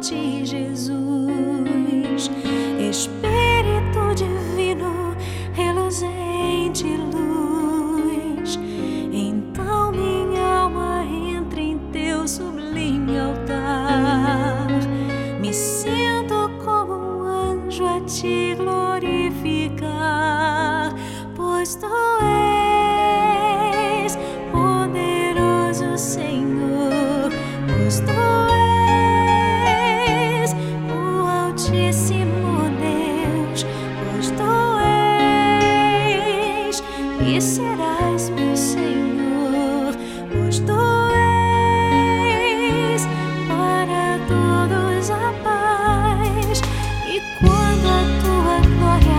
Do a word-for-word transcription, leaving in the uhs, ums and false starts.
ti, Jesus. Espírito divino, reluzente luz, então minha alma entra em teu sublime altar. Me sinto como um anjo a te glorificar, pois tu és poderoso, Senhor, pois tu és o Altíssimo Deus, pois tu és e serás meu Senhor, pois tu és para todos a paz. E quando a tua glória